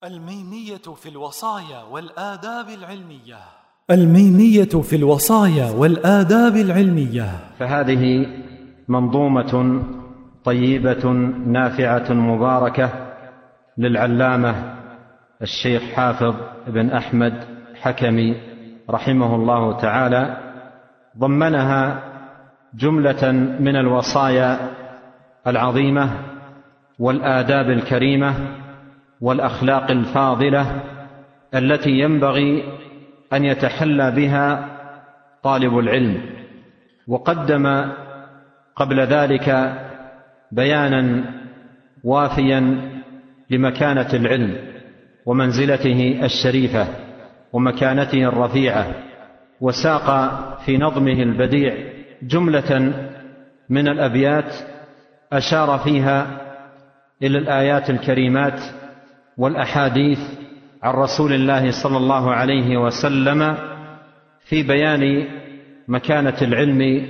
الميمية في الوصايا والآداب العلمية. الميمية في الوصايا والآداب العلمية. فهذه منظومة طيبة نافعة مباركة للعلامة الشيخ حافظ بن أحمد حكمي رحمه الله تعالى، ضمنها جملة من الوصايا العظيمة والآداب الكريمة والأخلاق الفاضلة التي ينبغي أن يتحلى بها طالب العلم. وقدم قبل ذلك بيانا وافيا لمكانة العلم ومنزلته الشريفة ومكانته الرفيعة، وساق في نظمه البديع جملة من الأبيات أشار فيها إلى الآيات الكريمات والأحاديث عن رسول الله صلى الله عليه وسلم في بيان مكانة العلم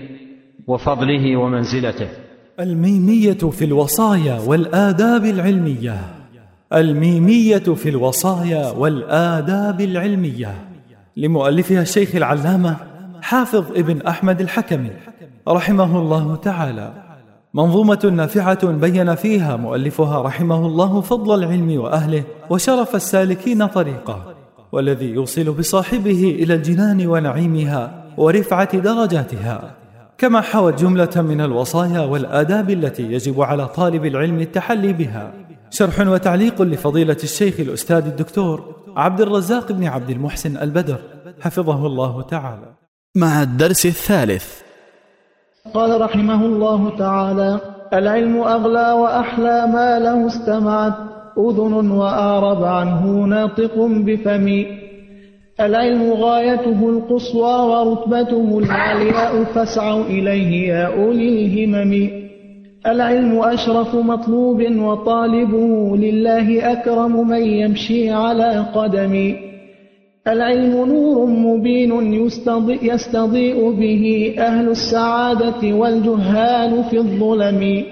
وفضله ومنزلته. الميمية في الوصايا والآداب العلمية. الميمية في الوصايا والآداب العلمية لمؤلفها الشيخ العلامة حافظ ابن أحمد الحكمي رحمه الله تعالى، منظومة نافعة بين فيها مؤلفها رحمه الله فضل العلم وأهله وشرف السالكين طريقه، والذي يوصل بصاحبه إلى الجنان ونعيمها ورفعة درجاتها، كما حوت جملة من الوصايا والآداب التي يجب على طالب العلم التحلي بها. شرح وتعليق لفضيلة الشيخ الأستاذ الدكتور عبد الرزاق بن عبد المحسن البدر حفظه الله تعالى. مع الدرس الثالث. قال رحمه الله تعالى: العلم أغلى وأحلى ما له استمعت أذن وأعرب عنه ناطق بفم. العلم غايته القصوى ورتبته العلياء فاسعوا إليه يا أولي الهمم. العلم أشرف مطلوب وطالبه لله أكرم من يمشي على قدم. العلم نور مبين يستضيء به أهل السعادة والجهال في الظلم.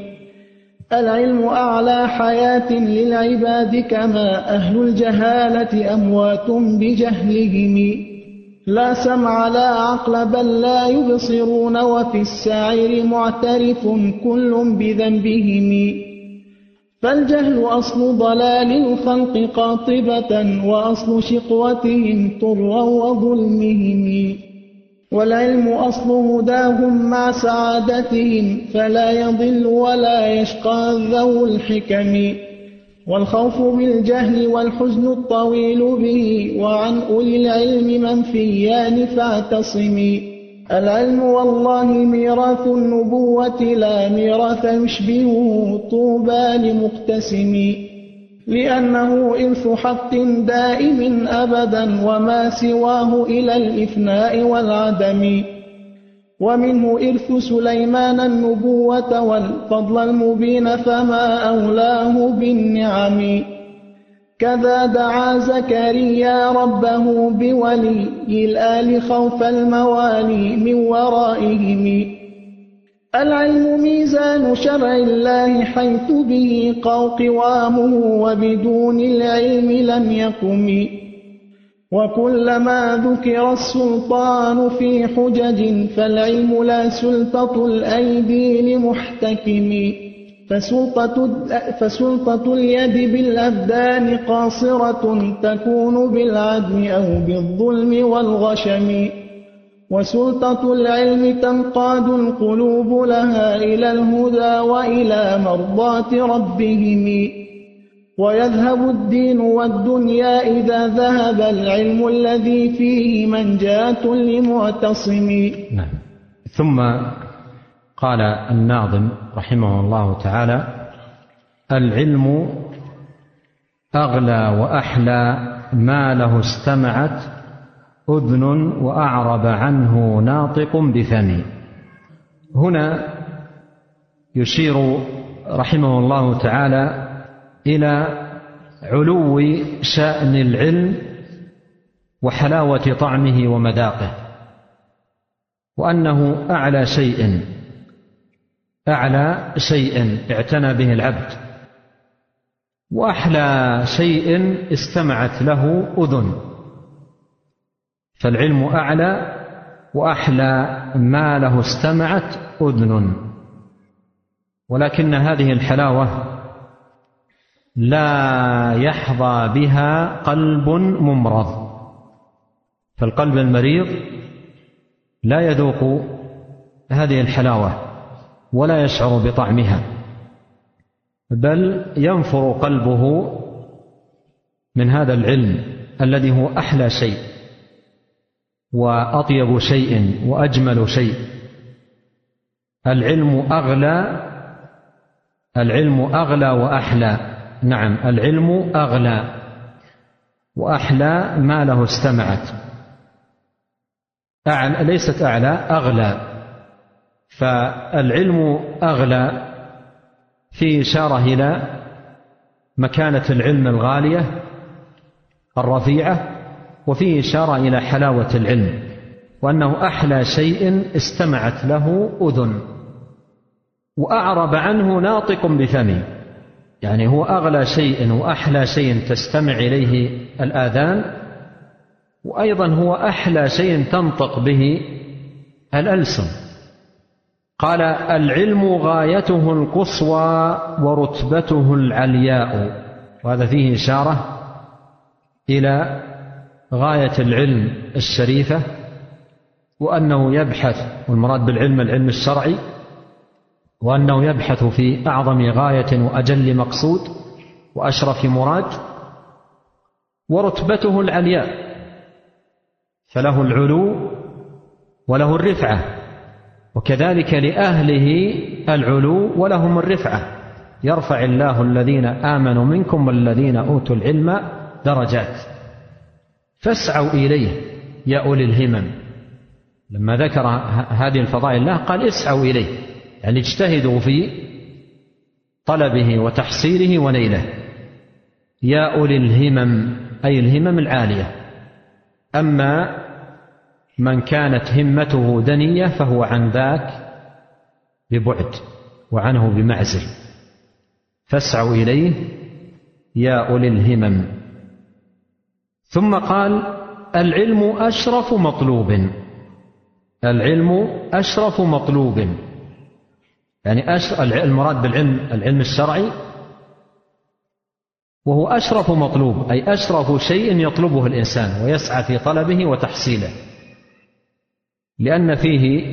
العلم أعلى حياة للعباد كما أهل الجهالة أموات بجهلهم. لا سمع لا عقل بل لا يبصرون وفي السعير معترف كل بذنبهم. فالجهل أصل ضلال الخلق قاطبة وأصل شقوتهم طرا وظلمهم. والعلم أصل هداهم مع سعادتهم فلا يضل ولا يشقى ذو الحكم. والخوف بالجهل والحزن الطويل به وعن أولي العلم منفيان فاعتصمي. العلم والله ميراث النبوة لا ميراث يشبهه طوبى لمقتسم. لأنه إرث حق دائم أبدا وما سواه إلى الإفناء والعدم. ومنه إرث سليمان النبوة والفضل المبين فما أولاه بالنعم. كذا دعا زكريا ربه بولي الآل خوف الموالي من ورائهم. العلم ميزان شرع الله حيث به قوامه وبدون العلم لم يقم. وكلما ذكر السلطان في حجج فالعلم لا سلطة الأيدي لمحتكم. فسلطة اليد بالأبدان قاصرة تكون بالعدم أو بالظلم والغشم. وسلطة العلم تنقاد القلوب لها إلى الهدى وإلى مرضاة ربهم. ويذهب الدين والدنيا إذا ذهب العلم الذي فيه منجاة لمعتصم. ثم قال الناظم رحمه الله تعالى: العلم أغلى وأحلى ما له استمعت أذن وأعرب عنه ناطق بفم. هنا يشير رحمه الله تعالى إلى علو شأن العلم وحلاوة طعمه ومذاقه، وأنه أعلى شيء اعتنى به العبد، وأحلى شيء استمعت له أذن، فالعلم أعلى وأحلى ما له استمعت أذن. ولكن هذه الحلاوة لا يحظى بها قلب ممرض، فالقلب المريض لا يذوق هذه الحلاوة ولا يشعر بطعمها، بل ينفر قلبه من هذا العلم الذي هو أحلى شيء وأطيب شيء وأجمل شيء. العلم أغلى وأحلى. نعم، العلم أغلى وأحلى ما له استمعت. ليست أعلى، أغلى. فالعلم أغلى في إشارة إلى مكانة العلم الغالية الرفيعة، وفيه إشارة إلى حلاوة العلم، وأنه أحلى شيء استمعت له أذن وأعرب عنه ناطق بفمه. يعني هو أغلى شيء وأحلى شيء تستمع إليه الآذان، وأيضا هو أحلى شيء تنطق به الألسن. قال: العلم غايته القصوى ورتبته العلياء. وهذا فيه إشارة إلى غاية العلم الشريفة، وأنه يبحث، والمراد بالعلم العلم الشرعي، وأنه يبحث في أعظم غاية وأجل مقصود وأشرف مراد. ورتبته العلياء، فله العلو وله الرفعة، وكذلك لأهله العلو ولهم الرفعة. يرفع الله الذين آمنوا منكم والذين أوتوا العلم درجات. فاسعوا إليه يا أولي الهمم. لما ذكر هذه الفضائل الله قال: اسعوا إليه، يعني اجتهدوا في طلبه وتحصيله ونيله. يا أولي الهمم، أي الهمم العالية. أما من كانت همته دنية فهو عن ذاك ببعد وعنه بمعزل. فاسعوا إليه يا أولي الهمم. ثم قال: العلم أشرف مطلوب. العلم أشرف مطلوب، يعني المراد بالعلم العلم الشرعي، وهو أشرف مطلوب، أي أشرف شيء يطلبه الإنسان ويسعى في طلبه وتحصيله، لأن فيه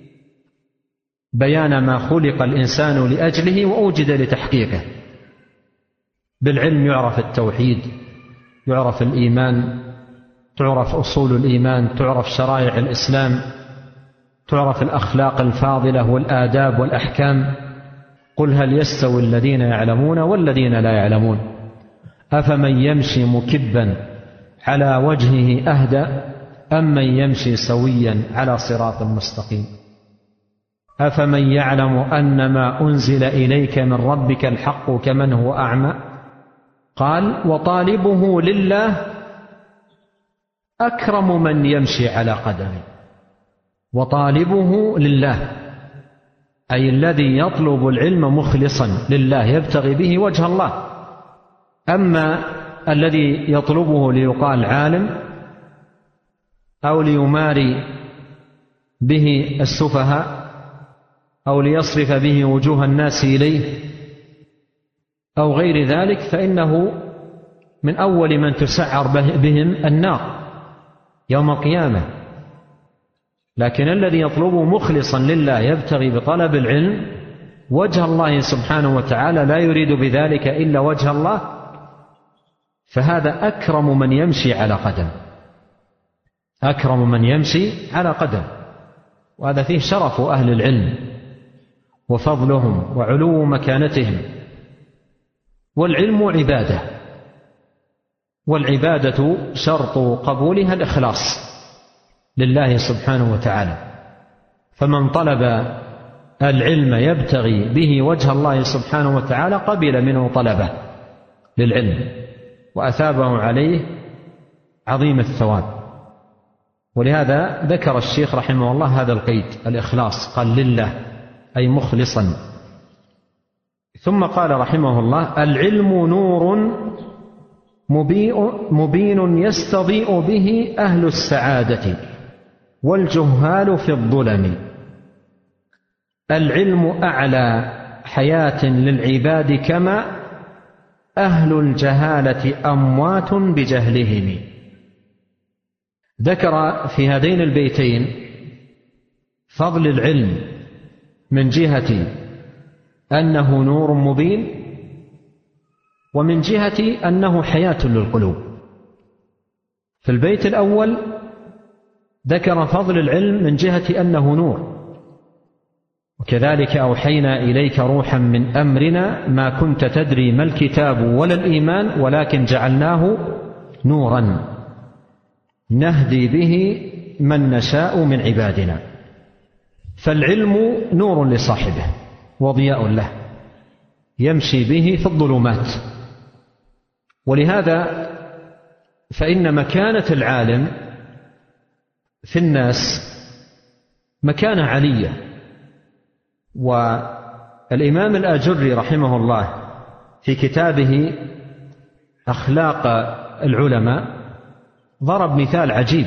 بيان ما خلق الإنسان لأجله وأوجد لتحقيقه. بالعلم يعرف التوحيد، يعرف الإيمان، تعرف أصول الإيمان، تعرف شرائع الإسلام، تعرف الأخلاق الفاضلة والآداب والأحكام. قل هل يستوي الذين يعلمون والذين لا يعلمون أفمن يمشي مكبا على وجهه أهدى أم من يمشي سويا على صراط مستقيم أفمن يعلم أنما أنزل إليك من ربك الحق كمن هو أعمى. قال: وطالبه لله أكرم من يمشي على قدمه. وطالبه لله، أي الذي يطلب العلم مخلصا لله يبتغي به وجه الله. أما الذي يطلبه ليقال عالم أو ليماري به السفهاء أو ليصرف به وجوه الناس إليه أو غير ذلك، فإنه من أول من تسعر بهم النار يوم القيامة. لكن الذي يطلبه مخلصا لله يبتغي بطلب العلم وجه الله سبحانه وتعالى، لا يريد بذلك إلا وجه الله، فهذا أكرم من يمشي على قدم، أكرم من يمشي على قدم. وهذا فيه شرف أهل العلم وفضلهم وعلو مكانتهم. والعلم عبادة، والعبادة شرط قبولها الإخلاص لله سبحانه وتعالى. فمن طلب العلم يبتغي به وجه الله سبحانه وتعالى قبل منه طلبه للعلم وأثابه عليه عظيم الثواب. ولهذا ذكر الشيخ رحمه الله هذا القيد الإخلاص، قال لله أي مخلصا ثم قال رحمه الله: العلم نور مبين يستضيء به أهل السعادة والجهال في الظلم. العلم أعلى حياة للعباد، كما أهل الجهالة أموات بجهلهم. ذكر في هذين البيتين فضل العلم من جهة أنه نور مبين، ومن جهة أنه حياة للقلوب. في البيت الأول ذكر فضل العلم من جهة أنه نور: وكذلك أوحينا إليك روحا من أمرنا ما كنت تدري ما الكتاب ولا الإيمان ولكن جعلناه نورا نهدي به من نشاء من عبادنا. فالعلم نور لصاحبه وضياء له يمشي به في الظلمات. ولهذا فإن مكانة العالم في الناس مكانة علية. والإمام الآجري رحمه الله في كتابه أخلاق العلماء ضرب مثال عجيب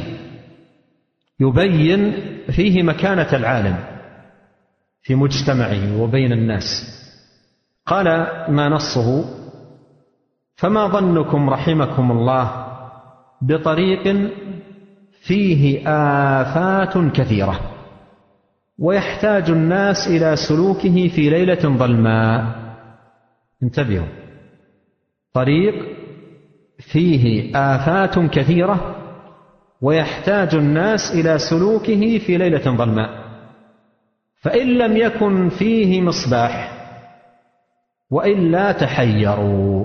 يبين فيه مكانة العالم في مجتمعه وبين الناس. قال ما نصه: فما ظنكم رحمكم الله بطريق فيه آفات كثيرة ويحتاج الناس إلى سلوكه في ليلة ظلماء. انتبهوا: طريق فيه آفات كثيرة ويحتاج الناس إلى سلوكه في ليلة ظلماء، فإن لم يكن فيه مصباح وإلا تحيروا،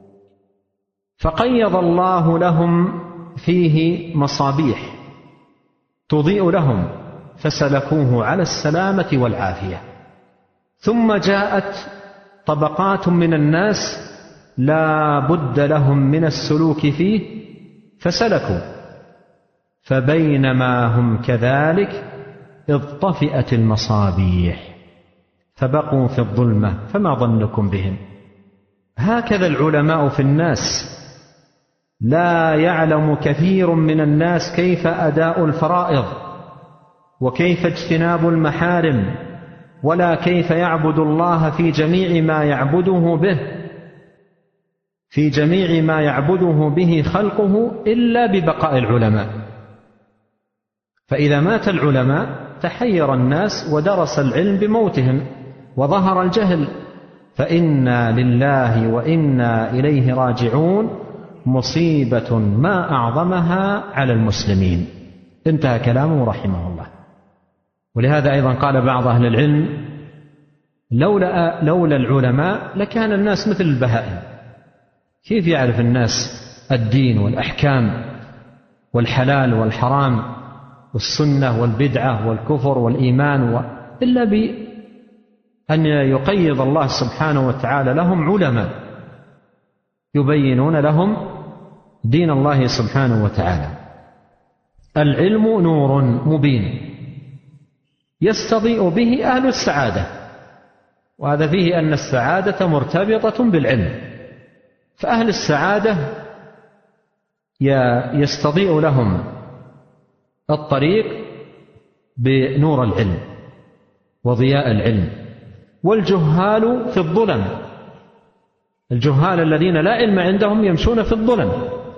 فقيض الله لهم فيه مصابيح تضيء لهم فسلكوه على السلامة والعافية. ثم جاءت طبقات من الناس لا بد لهم من السلوك فيه فسلكوا، فبينما هم كذلك إذ طفئت المصابيح فبقوا في الظلمة، فما ظنكم بهم؟ هكذا العلماء في الناس. لا يعلم كثير من الناس كيف أداء الفرائض وكيف اجتناب المحارم، ولا كيف يعبد الله في جميع ما يعبده به خلقه إلا ببقاء العلماء. فإذا مات العلماء تحير الناس ودرس العلم بموتهم وظهر الجهل، فإنا لله وإنا إليه راجعون، مصيبة ما أعظمها على المسلمين. انتهى كلامه رحمه الله. ولهذا أيضا قال بعض أهل العلم: لولا العلماء لكان الناس مثل البهائم. كيف يعرف الناس الدين والأحكام والحلال والحرام والسنة والبدعة والكفر والإيمان إلا بأن يقيض الله سبحانه وتعالى لهم علماء يبينون لهم دين الله سبحانه وتعالى. العلم نور مبين يستضيء به أهل السعادة، وهذا فيه أن السعادة مرتبطة بالعلم. فأهل السعادة يستضيء لهم الطريق بنور العلم وضياء العلم، والجهال في الظلم. الجهال الذين لا علم عندهم يمشون في الظلم.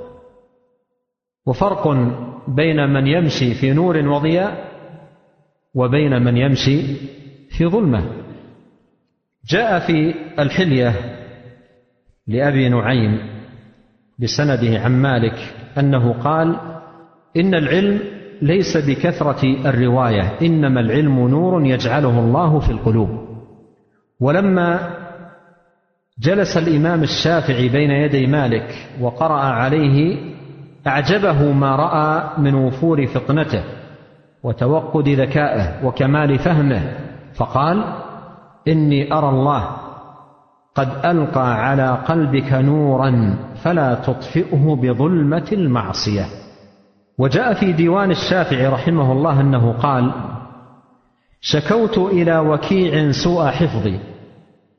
وفرق بين من يمشي في نور وضياء وبين من يمشي في ظلمة. جاء في الحلية لأبي نعيم بسنده عن مالك أنه قال: إن العلم ليس بكثرة الرواية، إنما العلم نور يجعله الله في القلوب. ولما جلس الإمام الشافعي بين يدي مالك وقرأ عليه أعجبه ما رأى من وفور فطنته وتوقد ذكائه وكمال فهمه، فقال: إني أرى الله قد ألقى على قلبك نورا فلا تطفئه بظلمة المعصية. وجاء في ديوان الشافعي رحمه الله أنه قال: شكوت إلى وكيع سوء حفظي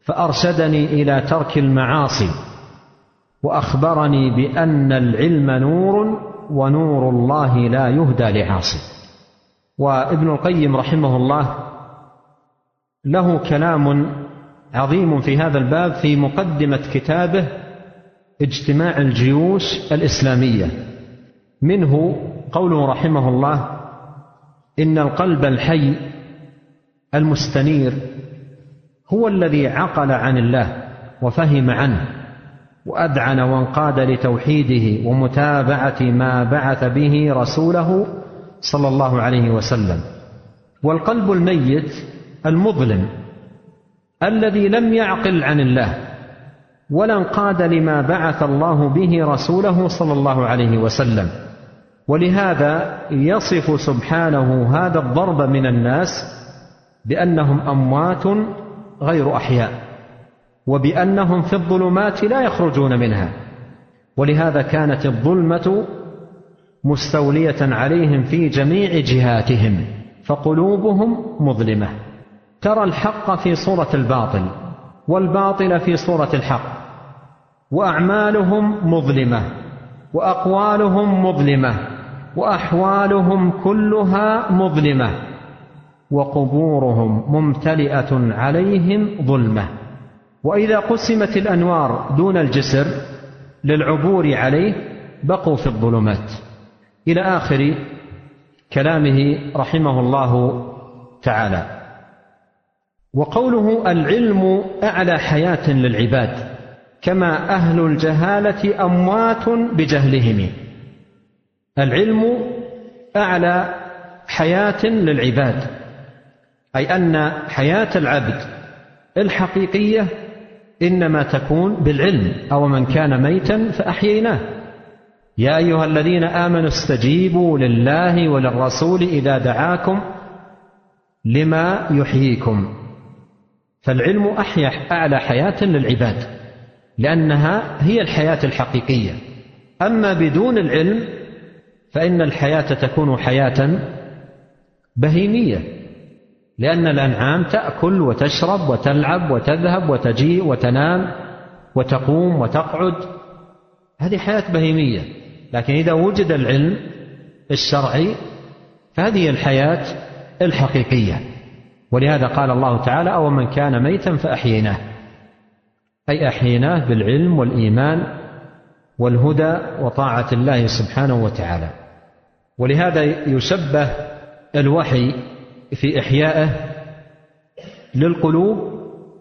فأرشدني إلى ترك المعاصي وأخبرني بأن العلم نور ونور الله لا يهدى لعاصي. وابن القيم رحمه الله له كلام عظيم في هذا الباب في مقدمة كتابه اجتماع الجيوش الإسلامية، منه قوله رحمه الله: إن القلب الحي المستنير هو الذي عقل عن الله وفهم عنه وأذعن وانقاد لتوحيده ومتابعة ما بعث به رسوله صلى الله عليه وسلم. والقلب الميت المظلم الذي لم يعقل عن الله ولا انقاد لما بعث الله به رسوله صلى الله عليه وسلم. ولهذا يصف سبحانه هذا الضرب من الناس بأنهم أموات غير أحياء، وبأنهم في الظلمات لا يخرجون منها. ولهذا كانت الظلمة مستولية عليهم في جميع جهاتهم، فقلوبهم مظلمة، ترى الحق في صورة الباطل والباطل في صورة الحق، وأعمالهم مظلمة وأقوالهم مظلمة وأحوالهم كلها مظلمة، وقبورهم ممتلئة عليهم ظلمة. وإذا قسمت الأنوار دون الجسر للعبور عليه بقوا في الظلمات، إلى آخر كلامه رحمه الله تعالى. وقوله: العلم أعلى حياة للعباد كما أهل الجهالة أموات بجهلهم. العلم أعلى حياة للعباد، أي أن حياة العبد الحقيقية إنما تكون بالعلم. أو من كان ميتا فأحييناه. يا أيها الذين آمنوا استجيبوا لله وللرسول إذا دعاكم لما يحييكم. فالعلم أحيا أعلى حياة للعباد لأنها هي الحياة الحقيقية. أما بدون العلم فإن الحياة تكون حياة بهيمية، لأن الأنعام تأكل وتشرب وتلعب وتذهب وتجيء وتنام وتقوم وتقعد، هذه حياة بهيمية. لكن إذا وجد العلم الشرعي فهذه الحياة الحقيقية. ولهذا قال الله تعالى: أو من كان ميتا فأحييناه، أي أحييناه بالعلم والإيمان والهدى وطاعة الله سبحانه وتعالى. ولهذا يشبه الوحي في إحيائه للقلوب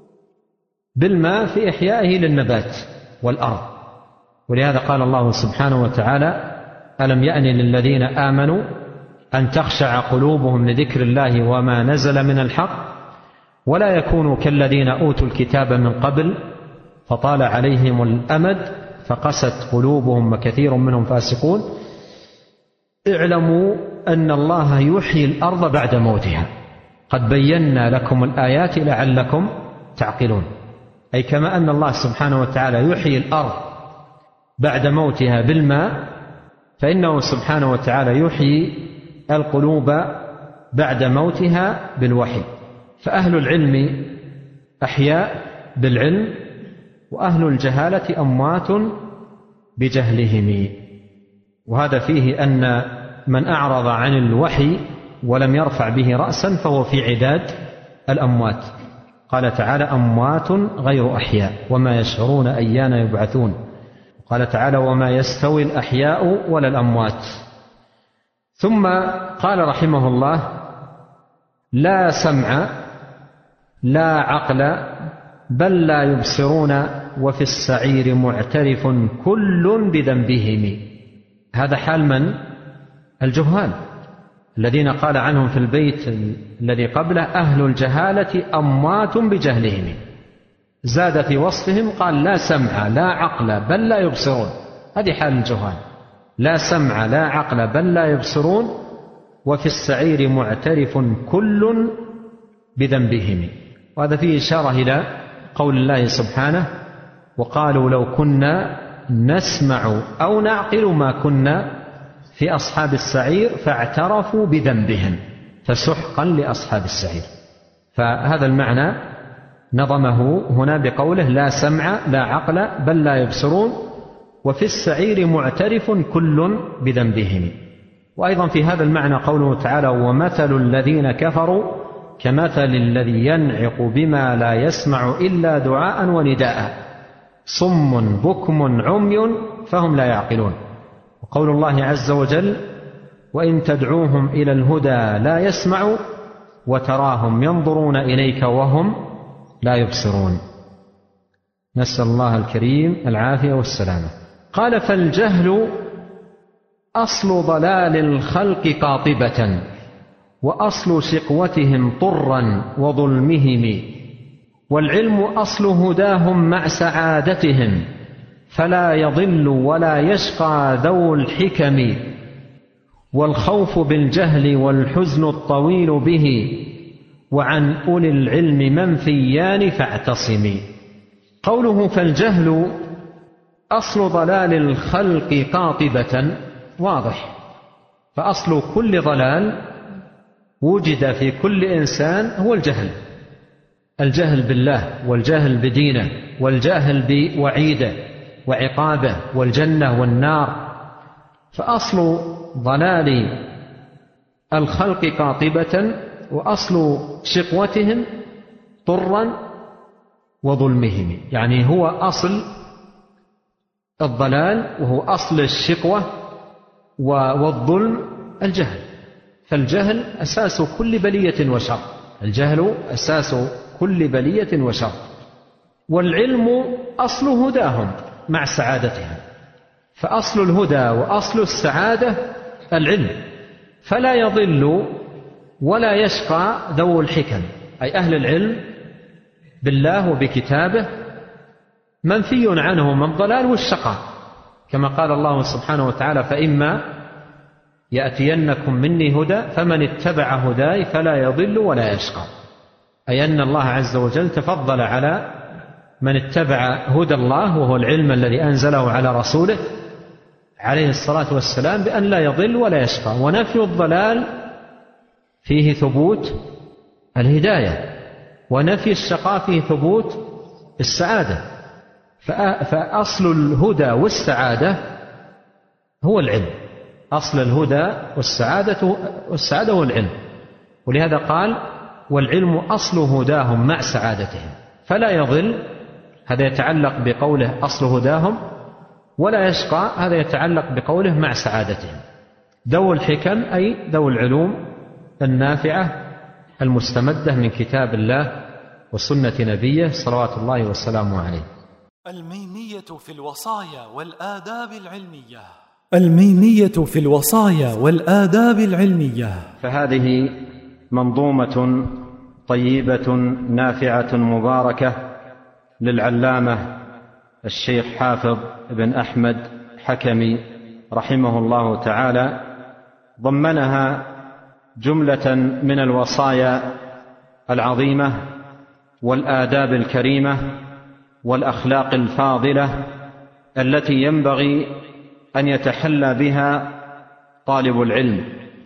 بالماء في إحيائه للنبات والأرض. ولهذا قال الله سبحانه وتعالى: ألم يأن للذين آمنوا أن تخشع قلوبهم لذكر الله وما نزل من الحق ولا يكونوا كالذين أوتوا الكتاب من قبل فطال عليهم الأمد فقست قلوبهم وكثير منهم فاسقون. اعلموا أن الله يحيي الأرض بعد موتها قد بينا لكم الآيات لعلكم تعقلون. أي كما أن الله سبحانه وتعالى يحيي الأرض بعد موتها بالماء، فإنه سبحانه وتعالى يحيي القلوب بعد موتها بالوحي. فأهل العلم أحياء بالعلم، وأهل الجهالة أموات بجهلهم. وهذا فيه أن من أعرض عن الوحي ولم يرفع به رأسا فهو في عداد الأموات. قال تعالى: أموات غير أحياء وما يشعرون أيان يبعثون. قال تعالى: وما يستوي الأحياء ولا الأموات. ثم قال رحمه الله: لا سمع لا عقل بل لا يبصرون وفي السعير معترف كل بذنبهم. هذا حال من؟ الجهال الذين قال عنهم في البيت الذي قبله: أهل الجهالة أموات بجهلهم. زاد في وصفهم قال: لا سمع لا عقل بل لا يبصرون. هذه حال الجهال: لا سمع لا عقل بل لا يبصرون وفي السعير معترف كل بذنبهم. وهذا فيه إشارة إلى قول الله سبحانه: وقالوا لو كنا نسمع أو نعقل ما كنا في أصحاب السعير فاعترفوا بذنبهم فسحقا لأصحاب السعير. فهذا المعنى نظمه هنا بقوله: لا سمع لا عقل بل لا يبصرون، وفي السعير معترف كل بذنبهم. وأيضا في هذا المعنى قوله تعالى: ومثل الذين كفروا كمثل الذي ينعق بما لا يسمع إلا دعاء ونداء صم بكم عمي فهم لا يعقلون. وقول الله عز وجل: وإن تدعوهم إلى الهدى لا يسمعوا وتراهم ينظرون إليك وهم لا يبصرون. نسأل الله الكريم العافية والسلامة. قال: فالجهل أصل ضلال الخلق قاطبة، وأصل شقوتهم طرا وظلمهم، والعلم أصل هداهم مع سعادتهم، فلا يضل ولا يشقى ذو الحكم، والخوف بالجهل والحزن الطويل به، وعن أولي العلم منفيان فاعتصمي. قوله: فالجهل أصل ضلال الخلق قاطبة، واضح، فأصل كل ضلال وجد في كل إنسان هو الجهل، الجهل بالله والجهل بدينه والجهل بوعيده وعقابه والجنة والنار. فأصل ضلال الخلق قاطبة، وأصل شقوتهم طرا وظلمهم، يعني هو أصل الضلال وهو أصل الشقوة والظلم الجهل. فالجهل أساس كل بلية وشر، الجهل أساس كل بلية وشر، والعلم أصل هداهم مع سعادتهم. فأصل الهدى وأصل السعادة العلم، فلا يضل ولا يشقى ذو الحكم، أي أهل العلم بالله وبكتابه منفي عنهم الضلال والشقاء، كما قال الله سبحانه وتعالى: فإما يأتينكم مني هدى فمن اتبع هداي فلا يضل ولا يشقى، أي أن الله عز وجل تفضل على من اتبع هدى الله وهو العلم الذي أنزله على رسوله عليه الصلاة والسلام بأن لا يضل ولا يشقى. ونفي الضلال فيه ثبوت الهداية، ونفي الشقاء فيه ثبوت السعادة. فأصل الهدى والسعادة هو العلم، أصل الهدى والسعادة هو العلم. ولهذا قال: والعلم أصل هداهم مع سعادتهم، فلا يضل، هذا يتعلق بقوله أصل هداهم، ولا يشقى، هذا يتعلق بقوله مع سعادتهم. ذو الحكم أي ذو العلوم النافعة المستمدة من كتاب الله وسنة نبيه صلوات الله وسلامه عليه. الميمية في الوصايا والآداب العلمية. الميمية في الوصايا والآداب العلمية. فهذه منظومة طيبة نافعة مباركة للعلامة الشيخ حافظ بن أحمد حكمي رحمه الله تعالى، ضمنها جملة من الوصايا العظيمة والآداب الكريمة والأخلاق الفاضلة التي ينبغي أن يتحلى بها طالب العلم.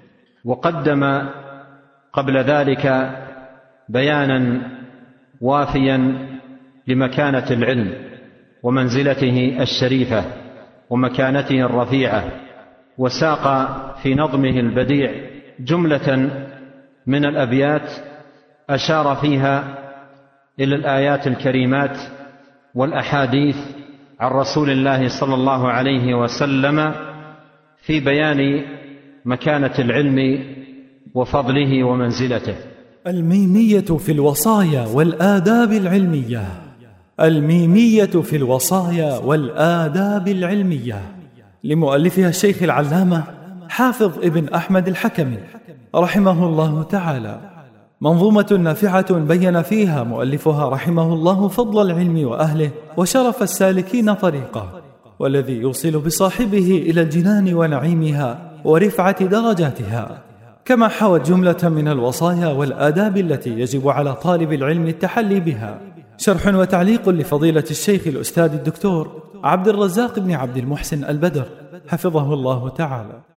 وقدم قبل ذلك بيانا وافيا لمكانة العلم ومنزلته الشريفة ومكانته الرفيعة، وساق في نظمه البديع جملة من الأبيات أشار فيها إلى الآيات الكريمات والأحاديث عن رسول الله صلى الله عليه وسلم في بيان مكانة العلم وفضله ومنزلته. الميمية في الوصايا والآداب العلمية. الميمية في الوصايا والآداب العلمية لمؤلفها الشيخ العلامة حافظ ابن أحمد الحكمي رحمه الله تعالى، منظومة نافعة بين فيها مؤلفها رحمه الله فضل العلم وأهله وشرف السالكين طريقه، والذي يوصل بصاحبه إلى الجنان ونعيمها ورفعة درجاتها، كما حوت جملة من الوصايا والآداب التي يجب على طالب العلم التحلي بها. شرح وتعليق لفضيلة الشيخ الأستاذ الدكتور عبد الرزاق بن عبد المحسن البدر حفظه الله تعالى.